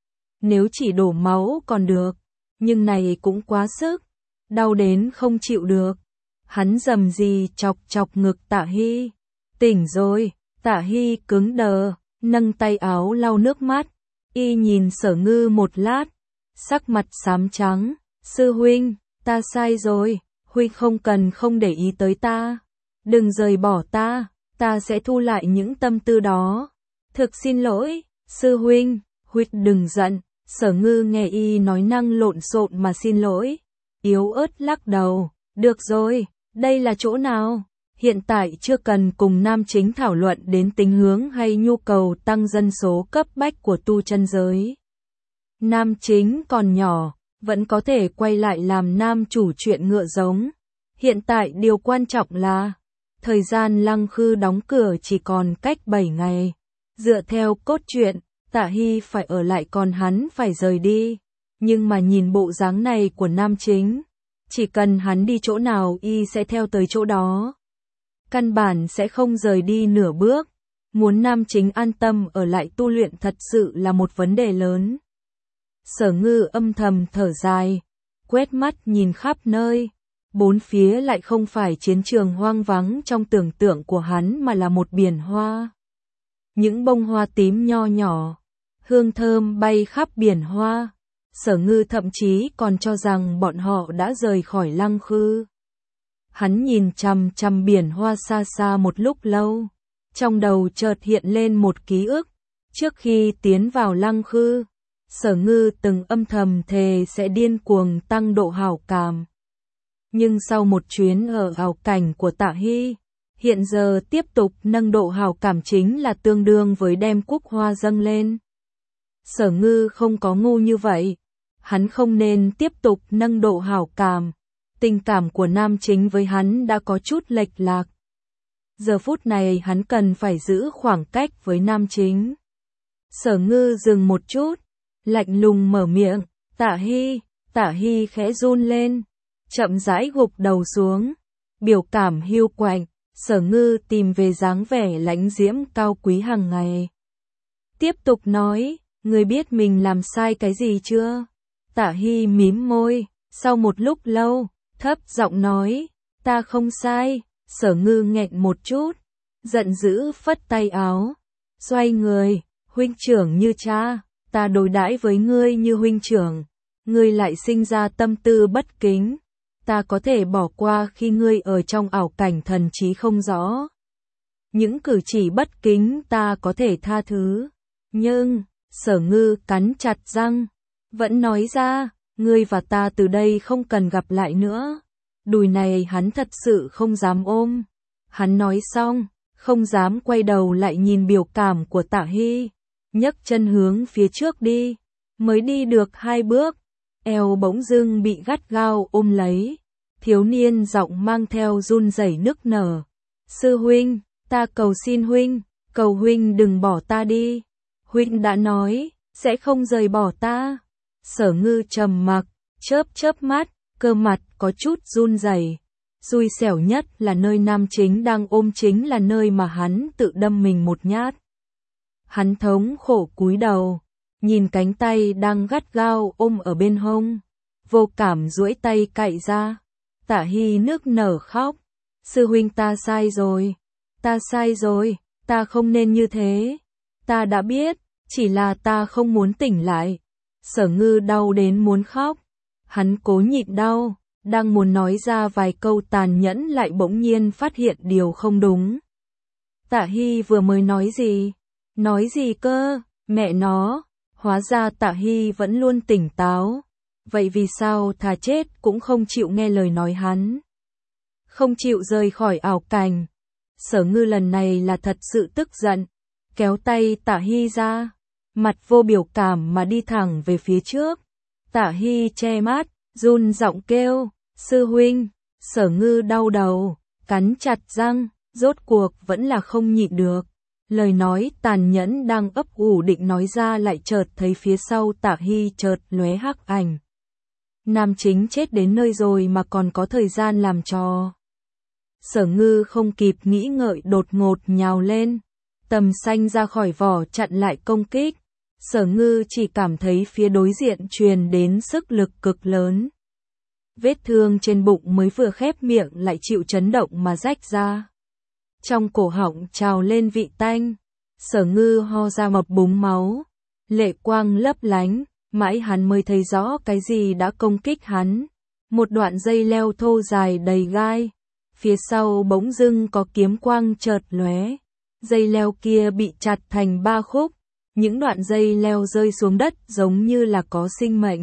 Nếu chỉ đổ máu còn được, nhưng này cũng quá sức, đau đến không chịu được. Hắn rầm rì chọc chọc ngực Tạ Hy. Tỉnh rồi, Tạ Hy cứng đờ, nâng tay áo lau nước mắt, y nhìn Sở Ngư một lát, sắc mặt xám trắng. Sư huynh, ta sai rồi, huynh không cần không để ý tới ta, đừng rời bỏ ta. Ta sẽ thu lại những tâm tư đó. Thực xin lỗi, sư huynh, huynh đừng giận. Sở Ngư nghe y nói năng lộn xộn mà xin lỗi, yếu ớt lắc đầu. Được rồi, đây là chỗ nào? Hiện tại chưa cần cùng nam chính thảo luận đến tính hướng hay nhu cầu tăng dân số cấp bách của tu chân giới. Nam chính còn nhỏ, vẫn có thể quay lại làm nam chủ chuyện ngựa giống. Hiện tại điều quan trọng là thời gian Lăng Khư đóng cửa chỉ còn cách bảy ngày. Dựa theo cốt truyện, Tạ Hy phải ở lại còn hắn phải rời đi. Nhưng mà nhìn bộ dáng này của nam chính, chỉ cần hắn đi chỗ nào y sẽ theo tới chỗ đó. Căn bản sẽ không rời đi nửa bước. Muốn nam chính an tâm ở lại tu luyện thật sự là một vấn đề lớn. Sở Ngư âm thầm thở dài, quét mắt nhìn khắp nơi. Bốn phía lại không phải chiến trường hoang vắng trong tưởng tượng của hắn mà là một biển hoa. Những bông hoa tím nho nhỏ, hương thơm bay khắp biển hoa. Sở Ngư thậm chí còn cho rằng bọn họ đã rời khỏi Lăng Khư. Hắn nhìn chằm chằm biển hoa xa xa một lúc lâu, trong đầu chợt hiện lên một ký ức. Trước khi tiến vào Lăng Khư, Sở Ngư từng âm thầm thề sẽ điên cuồng tăng độ hảo cảm. Nhưng sau một chuyến ở ảo cảnh của Tạ Hy, hiện giờ tiếp tục nâng độ hảo cảm chính là tương đương với đem cúc hoa dâng lên. Sở Ngư không có ngu như vậy, hắn không nên tiếp tục nâng độ hảo cảm. Tình cảm của nam chính với hắn đã có chút lệch lạc. Giờ phút này hắn cần phải giữ khoảng cách với nam chính. Sở Ngư dừng một chút, lạnh lùng mở miệng. Tạ Hy. Tạ Hy khẽ run lên, chậm rãi gục đầu xuống, biểu cảm hiu quạnh. Sở Ngư tìm về dáng vẻ lãnh diễm cao quý hàng ngày. Tiếp tục nói, ngươi biết mình làm sai cái gì chưa? Tạ Hy mím môi, sau một lúc lâu, thấp giọng nói, ta không sai. Sở Ngư nghẹn một chút, giận dữ phất tay áo, xoay người, huynh trưởng như cha, ta đối đãi với ngươi như huynh trưởng, ngươi lại sinh ra tâm tư bất kính, ta có thể bỏ qua khi ngươi ở trong ảo cảnh thần trí không rõ. Những cử chỉ bất kính ta có thể tha thứ, nhưng, Sở Ngư cắn chặt răng, vẫn nói ra, ngươi và ta từ đây không cần gặp lại nữa. Đùi này hắn thật sự không dám ôm. Hắn nói xong, không dám quay đầu lại nhìn biểu cảm của Tạ Hy, nhấc chân hướng phía trước đi, mới đi được hai bước, eo bỗng dưng bị gắt gao ôm lấy, Thiếu niên giọng mang theo run rẩy nức nở. Sư huynh, ta cầu xin huynh, cầu huynh đừng bỏ ta đi. Huynh đã nói, sẽ không rời bỏ ta. Sở Ngư trầm mặc, chớp chớp mắt, cơ mặt có chút run rẩy. Xui xẻo nhất là nơi nam chính đang ôm chính là nơi mà hắn tự đâm mình một nhát. Hắn thống khổ cúi đầu, nhìn cánh tay đang gắt gao ôm ở bên hông, vô cảm duỗi tay cạy ra. Tạ Hy nức nở khóc. Sư huynh, ta sai rồi, ta sai rồi, ta không nên như thế. Ta đã biết, chỉ là ta không muốn tỉnh lại. Sở Ngư đau đến muốn khóc. Hắn cố nhịn đau, đang muốn nói ra vài câu tàn nhẫn lại bỗng nhiên phát hiện điều không đúng. Tạ Hy vừa mới nói gì? Nói gì cơ? Mẹ nó, hóa ra Tạ Hy vẫn luôn tỉnh táo. Vậy vì sao thà chết cũng không chịu nghe lời nói hắn? Không chịu rời khỏi ảo cảnh. Sở Ngư lần này là thật sự tức giận, kéo tay Tạ Hy ra, mặt vô biểu cảm mà đi thẳng về phía trước. Tạ Hy che mắt, run giọng kêu, sư huynh. Sở Ngư đau đầu, cắn chặt răng, rốt cuộc vẫn là không nhịn được. Lời nói tàn nhẫn đang ấp ủ định nói ra lại chợt thấy phía sau Tạ Hy chợt lóe hắc ảnh. Nam chính chết đến nơi rồi mà còn có thời gian làm trò. Sở Ngư không kịp nghĩ ngợi đột ngột nhào lên, tầm xanh ra khỏi vỏ chặn lại công kích. Sở Ngư chỉ cảm thấy phía đối diện truyền đến sức lực cực lớn. Vết thương trên bụng mới vừa khép miệng lại chịu chấn động mà rách ra. Trong cổ họng trào lên vị tanh. Sở Ngư ho ra một búng máu. Lệ quang lấp lánh, mãi hắn mới thấy rõ cái gì đã công kích hắn. Một đoạn dây leo thô dài đầy gai. Phía sau bỗng dưng có kiếm quang chợt lóe. Dây leo kia bị chặt thành ba khúc. Những đoạn dây leo rơi xuống đất giống như là có sinh mệnh.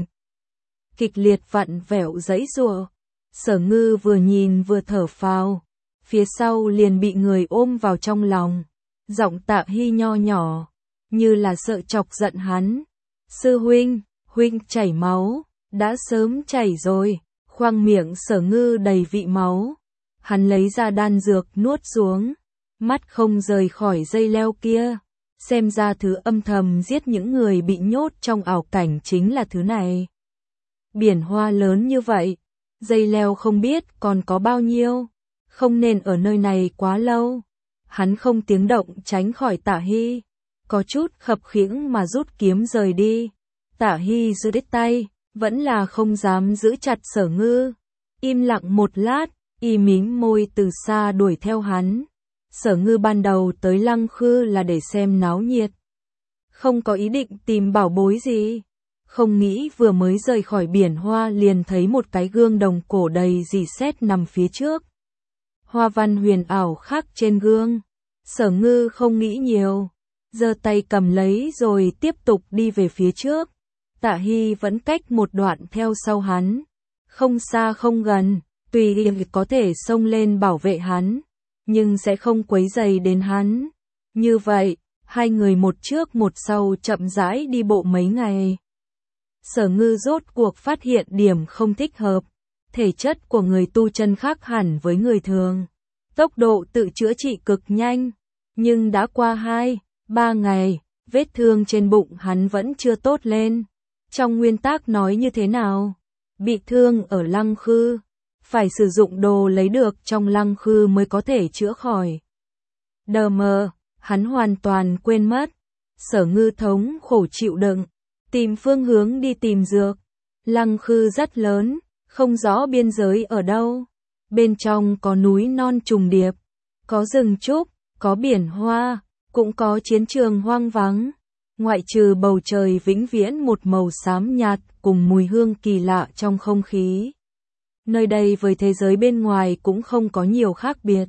Kịch liệt vặn vẹo giãy giụa. Sở Ngư vừa nhìn vừa thở phào. Phía sau liền bị người ôm vào trong lòng. Giọng Tạ Hy nho nhỏ, như là sợ chọc giận hắn. Sư huynh, huynh chảy máu, đã sớm chảy rồi. Khoang miệng Sở Ngư đầy vị máu. Hắn lấy ra đan dược nuốt xuống, mắt không rời khỏi dây leo kia. Xem ra thứ âm thầm giết những người bị nhốt trong ảo cảnh chính là thứ này. Biển hoa lớn như vậy, dây leo không biết còn có bao nhiêu, không nên ở nơi này quá lâu. Hắn không tiếng động tránh khỏi Tạ Hy, có chút khập khiễng mà rút kiếm rời đi. Tạ Hy giữ đứt tay, vẫn là không dám giữ chặt Sở Ngư. Im lặng một lát, y mím môi từ xa đuổi theo hắn. Sở Ngư ban đầu tới Lăng Khư là để xem náo nhiệt, không có ý định tìm bảo bối gì. Không nghĩ vừa mới rời khỏi biển hoa liền thấy một cái gương đồng cổ đầy rỉ sét nằm phía trước. Hoa văn huyền ảo khắc trên gương. Sở Ngư không nghĩ nhiều, giơ tay cầm lấy rồi tiếp tục đi về phía trước. Tạ Hy vẫn cách một đoạn theo sau hắn, không xa không gần, tùy ý có thể xông lên bảo vệ hắn, nhưng sẽ không quấy rầy đến hắn. Như vậy, hai người một trước một sau chậm rãi đi bộ mấy ngày. Sở Ngư rốt cuộc phát hiện điểm không thích hợp. Thể chất của người tu chân khác hẳn với người thường. Tốc độ tự chữa trị cực nhanh. Nhưng đã qua hai, ba ngày, vết thương trên bụng hắn vẫn chưa tốt lên. Trong nguyên tắc nói như thế nào? Bị thương ở Lăng Khư, phải sử dụng đồ lấy được trong Lăng Khư mới có thể chữa khỏi. Đờ mờ, hắn hoàn toàn quên mất. Sở Ngư thống khổ chịu đựng, tìm phương hướng đi tìm dược. Lăng Khư rất lớn, không rõ biên giới ở đâu. Bên trong có núi non trùng điệp, có rừng trúc, có biển hoa, cũng có chiến trường hoang vắng. Ngoại trừ bầu trời vĩnh viễn một màu xám nhạt cùng mùi hương kỳ lạ trong không khí. Nơi đây với thế giới bên ngoài cũng không có nhiều khác biệt.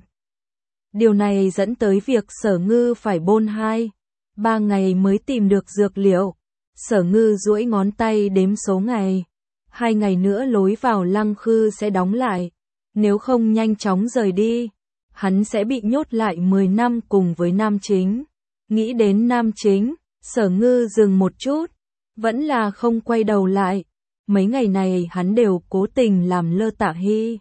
Điều này dẫn tới việc Sở Ngư phải bôn hai, ba ngày mới tìm được dược liệu. Sở Ngư duỗi ngón tay đếm số ngày. Hai ngày nữa lối vào Lăng Khư sẽ đóng lại. Nếu không nhanh chóng rời đi, hắn sẽ bị nhốt lại mười năm cùng với nam chính. Nghĩ đến nam chính, Sở Ngư dừng một chút, vẫn là không quay đầu lại. Mấy ngày này hắn đều cố tình làm lơ Tạ Hy.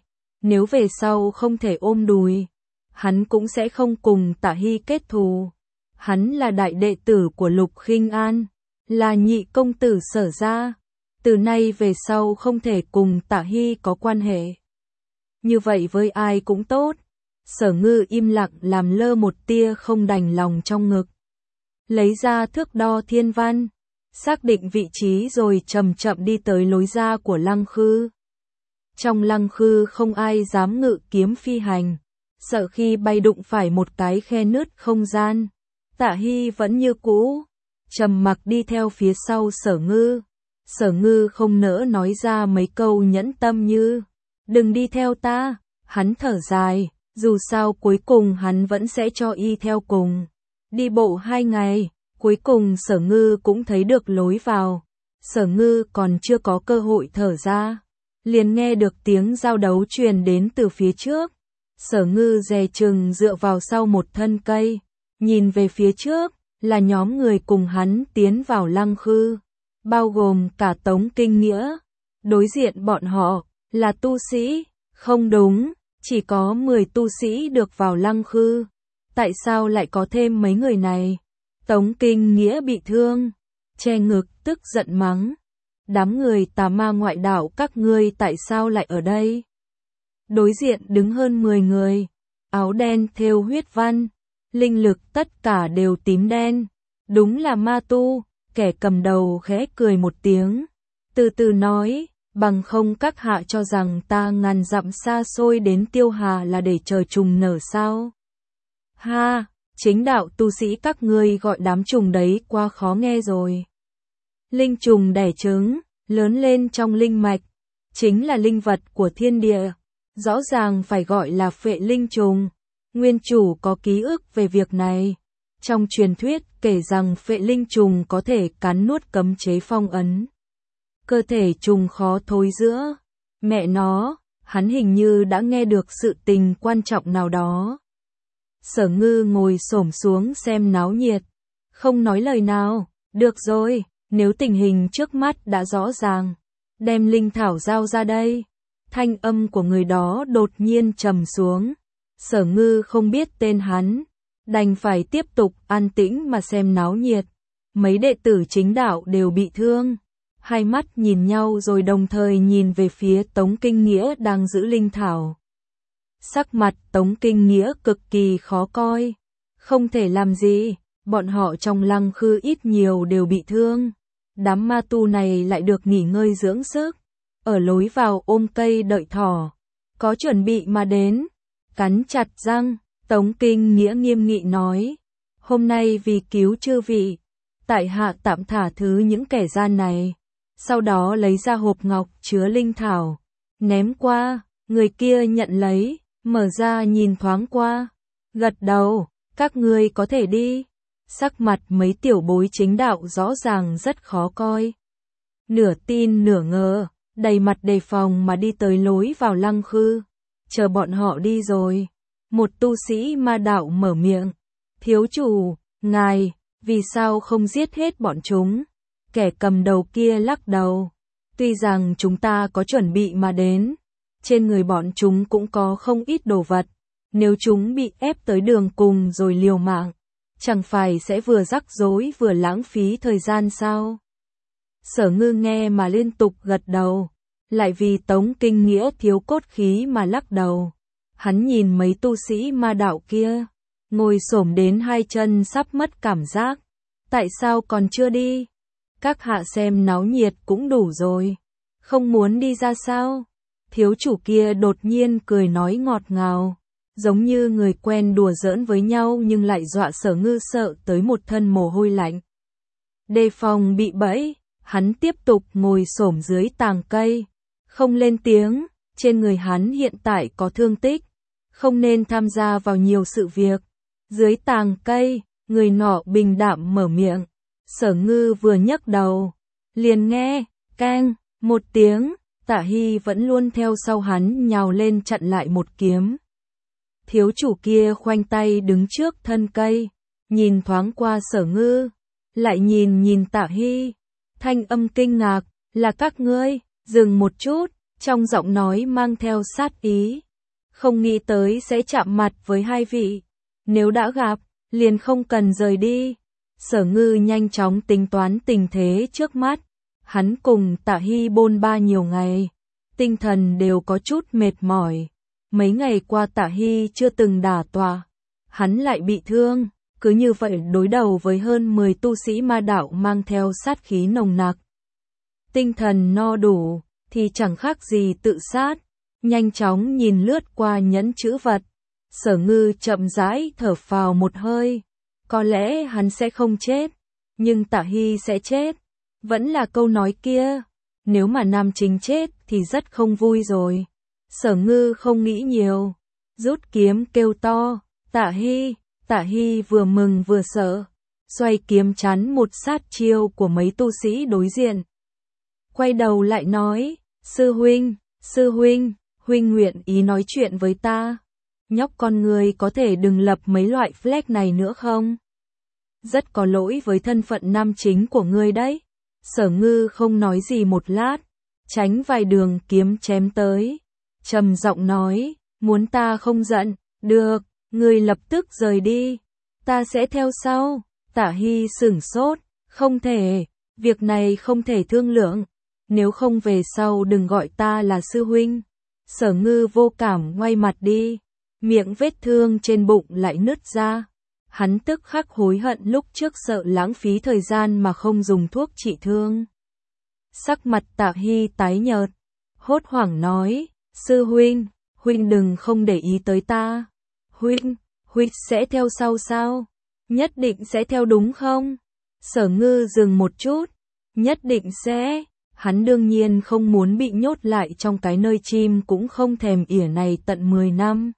nếu về sau không thể ôm đùi, hắn cũng sẽ không cùng Tạ Hy kết thù. Hắn là đại đệ tử của Lục Khinh An, là nhị công tử Sở gia, từ nay về sau không thể cùng Tạ Hy có quan hệ. Như vậy với ai cũng tốt. Sở Ngư im lặng làm lơ một tia không đành lòng trong ngực. Lấy ra thước đo thiên văn, xác định vị trí rồi chậm chậm đi tới lối ra của Lăng Khư. Trong Lăng Khư không ai dám ngự kiếm phi hành, sợ khi bay đụng phải một cái khe nứt không gian. Tạ Hy vẫn như cũ, trầm mặc đi theo phía sau Sở Ngư. Sở Ngư không nỡ nói ra mấy câu nhẫn tâm như, đừng đi theo ta, hắn thở dài, dù sao cuối cùng hắn vẫn sẽ cho y theo cùng. Đi bộ hai ngày, cuối cùng Sở Ngư cũng thấy được lối vào. Sở Ngư còn chưa có cơ hội thở ra, liền nghe được tiếng giao đấu truyền đến từ phía trước. Sở Ngư dè chừng dựa vào sau một thân cây, nhìn về phía trước, là nhóm người cùng hắn tiến vào Lăng Khư, bao gồm cả Tống Kinh Nghĩa. Đối diện bọn họ, là tu sĩ, không đúng, chỉ có mười tu sĩ được vào Lăng Khư. Tại sao lại có thêm mấy người này? Tống Kinh Nghĩa bị thương, che ngực tức giận mắng. Đám người tà ma ngoại đạo các ngươi tại sao lại ở đây? Đối diện đứng hơn mười người, áo đen thêu huyết văn, linh lực tất cả đều tím đen. Đúng là ma tu, kẻ cầm đầu khẽ cười một tiếng, từ từ nói, bằng không các hạ cho rằng ta ngàn dặm xa xôi đến Tiêu Hà là để chờ trùng nở sao? Ha, chính đạo tu sĩ các ngươi gọi đám trùng đấy quá khó nghe rồi. Linh trùng đẻ trứng, lớn lên trong linh mạch, chính là linh vật của thiên địa, rõ ràng phải gọi là phệ linh trùng. Nguyên chủ có ký ức về việc này. Trong truyền thuyết kể rằng phệ linh trùng có thể cắn nuốt cấm chế phong ấn. Cơ thể trùng khó thối giữa. Mẹ nó, hắn hình như đã nghe được sự tình quan trọng nào đó. Sở Ngư ngồi xổm xuống xem náo nhiệt, không nói lời nào. Được rồi, nếu tình hình trước mắt đã rõ ràng, đem linh thảo giao ra đây. Thanh âm của người đó đột nhiên trầm xuống. Sở Ngư không biết tên hắn, đành phải tiếp tục an tĩnh mà xem náo nhiệt. Mấy đệ tử chính đạo đều bị thương, hai mắt nhìn nhau rồi đồng thời nhìn về phía Tống Kinh Nghĩa đang giữ linh thảo. Sắc mặt Tống Kinh Nghĩa cực kỳ khó coi, không thể làm gì, bọn họ trong Lăng Khư ít nhiều đều bị thương. Đám ma tu này lại được nghỉ ngơi dưỡng sức, ở lối vào ôm cây đợi thỏ, có chuẩn bị mà đến. Cắn chặt răng, Tống Kinh Nghĩa nghiêm nghị nói, hôm nay vì cứu chư vị, tại hạ tạm thả thứ những kẻ gian này. Sau đó lấy ra hộp ngọc chứa linh thảo, ném qua, người kia nhận lấy, mở ra nhìn thoáng qua, gật đầu, các ngươi có thể đi. Sắc mặt mấy tiểu bối chính đạo rõ ràng rất khó coi. Nửa tin nửa ngờ, đầy mặt đề phòng mà đi tới lối vào Lăng Khư. Chờ bọn họ đi rồi, một tu sĩ ma đạo mở miệng, thiếu chủ, ngài, vì sao không giết hết bọn chúng? Kẻ cầm đầu kia lắc đầu, tuy rằng chúng ta có chuẩn bị mà đến, trên người bọn chúng cũng có không ít đồ vật, nếu chúng bị ép tới đường cùng rồi liều mạng, chẳng phải sẽ vừa rắc rối vừa lãng phí thời gian sao? Sở Ngư nghe mà liên tục gật đầu, lại vì Tống Kinh Nghĩa thiếu cốt khí mà lắc đầu. Hắn nhìn mấy tu sĩ ma đạo kia, ngồi xổm đến hai chân sắp mất cảm giác. Tại sao còn chưa đi? Các hạ xem náo nhiệt cũng đủ rồi, không muốn đi ra sao? Thiếu chủ kia đột nhiên cười nói ngọt ngào, giống như người quen đùa giỡn với nhau nhưng lại dọa Sở Ngư sợ tới một thân mồ hôi lạnh. Đề phòng bị bẫy, hắn tiếp tục ngồi xổm dưới tàng cây, không lên tiếng. Trên người hắn hiện tại có thương tích, không nên tham gia vào nhiều sự việc. Dưới tàng cây, người nọ bình đạm mở miệng. Sở Ngư vừa nhấc đầu, liền nghe, keng, một tiếng, Tạ Hy vẫn luôn theo sau hắn nhào lên chặn lại một kiếm. Thiếu chủ kia khoanh tay đứng trước thân cây, nhìn thoáng qua Sở Ngư, lại nhìn nhìn Tạ Hy, thanh âm kinh ngạc, là các ngươi, dừng một chút, trong giọng nói mang theo sát ý. Không nghĩ tới sẽ chạm mặt với hai vị. Nếu đã gặp, liền không cần rời đi. Sở Ngư nhanh chóng tính toán tình thế trước mắt. Hắn cùng Tạ Hy bôn ba nhiều ngày. Tinh thần đều có chút mệt mỏi. Mấy ngày qua Tạ Hy chưa từng đả tọa. Hắn lại bị thương. Cứ như vậy đối đầu với hơn mười tu sĩ ma đạo mang theo sát khí nồng nặc. Tinh thần no đủ, thì chẳng khác gì tự sát. Nhanh chóng nhìn lướt qua nhẫn chữ vật. Sở Ngư chậm rãi thở phào một hơi. Có lẽ hắn sẽ không chết, nhưng Tạ Hy sẽ chết. Vẫn là câu nói kia, nếu mà nam chính chết thì rất không vui rồi. Sở Ngư không nghĩ nhiều, rút kiếm kêu to, Tạ Hy. Tạ Hy vừa mừng vừa sợ, xoay kiếm chắn một sát chiêu của mấy tu sĩ đối diện. Quay đầu lại nói, sư huynh, sư huynh, huynh nguyện ý nói chuyện với ta. Nhóc con người có thể đừng lập mấy loại flag này nữa không? Rất có lỗi với thân phận nam chính của ngươi đấy. Sở Ngư không nói gì một lát, tránh vài đường kiếm chém tới. Trầm giọng nói, muốn ta không giận, được, ngươi lập tức rời đi. Ta sẽ theo sau. Tạ Hy sửng sốt, không thể, việc này không thể thương lượng. Nếu không về sau đừng gọi ta là sư huynh. Sở Ngư vô cảm ngoay mặt đi. Miệng vết thương trên bụng lại nứt ra. Hắn tức khắc hối hận lúc trước sợ lãng phí thời gian mà không dùng thuốc trị thương. Sắc mặt Tạ Hy tái nhợt, hốt hoảng nói, sư huynh, huynh đừng không để ý tới ta. Huynh, huynh sẽ theo sau sao? Nhất định sẽ theo đúng không? Sở Ngư dừng một chút, nhất định sẽ. Hắn đương nhiên không muốn bị nhốt lại trong cái nơi chim cũng không thèm ỉa này tận mười năm.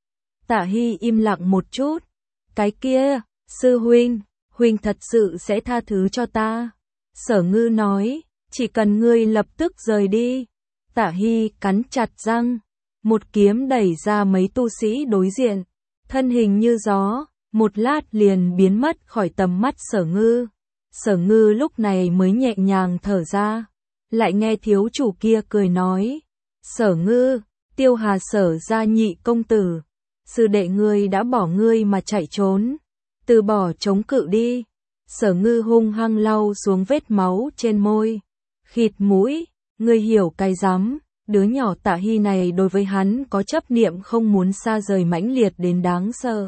Tạ Hy im lặng một chút. Cái kia, sư huynh, huynh thật sự sẽ tha thứ cho ta. Sở Ngư nói, chỉ cần ngươi lập tức rời đi. Tạ Hy cắn chặt răng, một kiếm đẩy ra mấy tu sĩ đối diện, thân hình như gió, một lát liền biến mất khỏi tầm mắt Sở Ngư. Sở Ngư lúc này mới nhẹ nhàng thở ra, lại nghe thiếu chủ kia cười nói, Sở Ngư, Tiêu Hà Sở gia nhị công tử. Sư đệ ngươi đã bỏ ngươi mà chạy trốn, từ bỏ chống cự đi. Sở Ngư hung hăng lau xuống vết máu trên môi, khịt mũi, ngươi hiểu cái rắm, đứa nhỏ Tạ Hy này đối với hắn có chấp niệm không muốn xa rời mãnh liệt đến đáng sợ.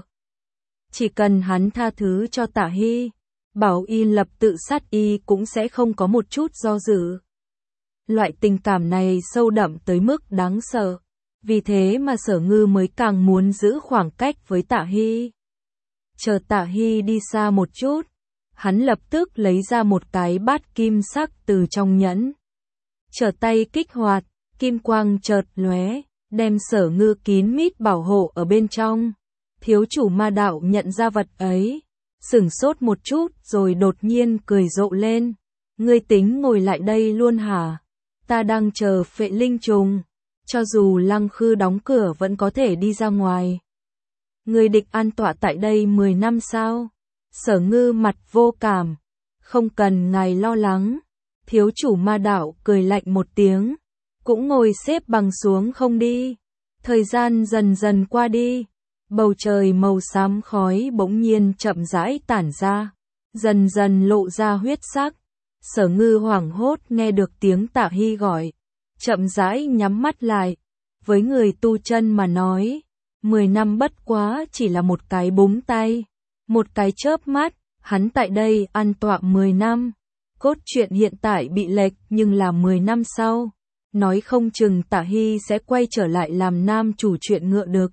Chỉ cần hắn tha thứ cho Tạ Hy, bảo y lập tự sát y cũng sẽ không có một chút do dự. Loại tình cảm này sâu đậm tới mức đáng sợ. Vì thế mà Sở Ngư mới càng muốn giữ khoảng cách với Tạ Hy. Chờ Tạ Hy đi xa một chút, hắn lập tức lấy ra một cái bát kim sắc từ trong nhẫn. Trở tay kích hoạt, kim quang chợt lóe, đem Sở Ngư kín mít bảo hộ ở bên trong. Thiếu chủ ma đạo nhận ra vật ấy, sửng sốt một chút rồi đột nhiên cười rộ lên. Ngươi tính ngồi lại đây luôn hả? Ta đang chờ phệ linh trùng. Cho dù Lăng Khư đóng cửa vẫn có thể đi ra ngoài. Người địch an tọa tại đây mười năm sao? Sở Ngư mặt vô cảm. Không cần ngài lo lắng. Thiếu chủ ma đạo cười lạnh một tiếng. Cũng ngồi xếp bằng xuống không đi. Thời gian dần dần qua đi. Bầu trời màu xám khói bỗng nhiên chậm rãi tản ra. Dần dần lộ ra huyết sắc. Sở Ngư hoảng hốt nghe được tiếng Tạ Hy gọi. Chậm rãi nhắm mắt lại. Với người tu chân mà nói, mười năm bất quá chỉ là một cái búng tay, một cái chớp mắt, hắn tại đây an tọa mười năm. Cốt truyện hiện tại bị lệch nhưng là mười năm sau, nói không chừng Tạ Hy sẽ quay trở lại làm nam chủ truyện ngựa đực.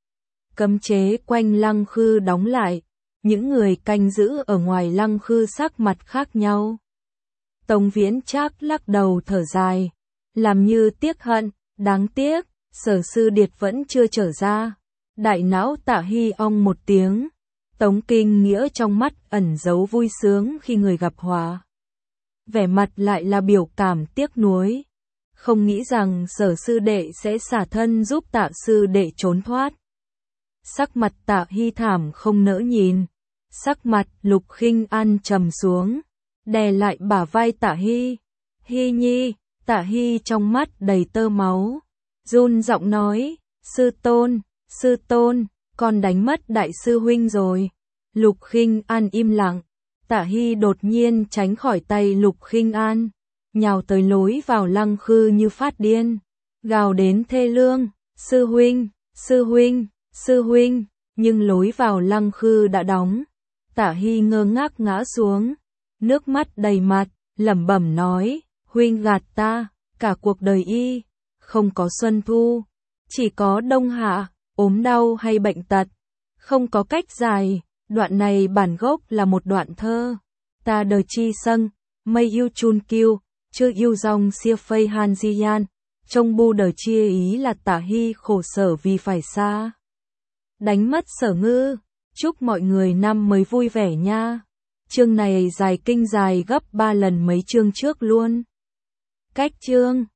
Cấm chế quanh Lăng Khư đóng lại, những người canh giữ ở ngoài Lăng Khư sắc mặt khác nhau. Tống Viễn Trác lắc đầu thở dài. Làm như tiếc hận, đáng tiếc, Sở Sư Điệt vẫn chưa trở ra. Đại não Tạ Hy ong một tiếng. Tống Kinh Nghĩa trong mắt ẩn giấu vui sướng khi người gặp họa. Vẻ mặt lại là biểu cảm tiếc nuối. Không nghĩ rằng Sở Sư Đệ sẽ xả thân giúp Tạ Sư Đệ trốn thoát. Sắc mặt Tạ Hy thảm không nỡ nhìn. Sắc mặt Lục Khinh An trầm xuống, đè lại bả vai Tạ Hy. Hy nhi. Tạ Hy trong mắt đầy tơ máu, run giọng nói, Sư tôn, sư tôn, con đánh mất đại sư huynh rồi. Lục Khinh An im lặng. Tả Hy đột nhiên tránh khỏi tay Lục Khinh An, nhào tới lối vào Lăng Khư như phát điên, gào đến thê lương, sư huynh, sư huynh, sư huynh, nhưng lối vào Lăng Khư đã đóng. Tả Hy ngơ ngác ngã xuống, nước mắt đầy mặt, lẩm bẩm nói, huynh gạt ta, cả cuộc đời y, không có xuân thu, chỉ có đông hạ, ốm đau hay bệnh tật, không có cách dài. Đoạn này bản gốc là một đoạn thơ. Ta đời chi sâng, mây yêu chun kiêu, chưa yêu dòng xia phây han di yan. Trong bu đời chia ý là Tả Hy khổ sở vì phải xa. Đánh mất Sở Ngư. Chúc mọi người năm mới vui vẻ nha. Chương này dài kinh dài gấp ba lần mấy chương trước luôn. Cách chương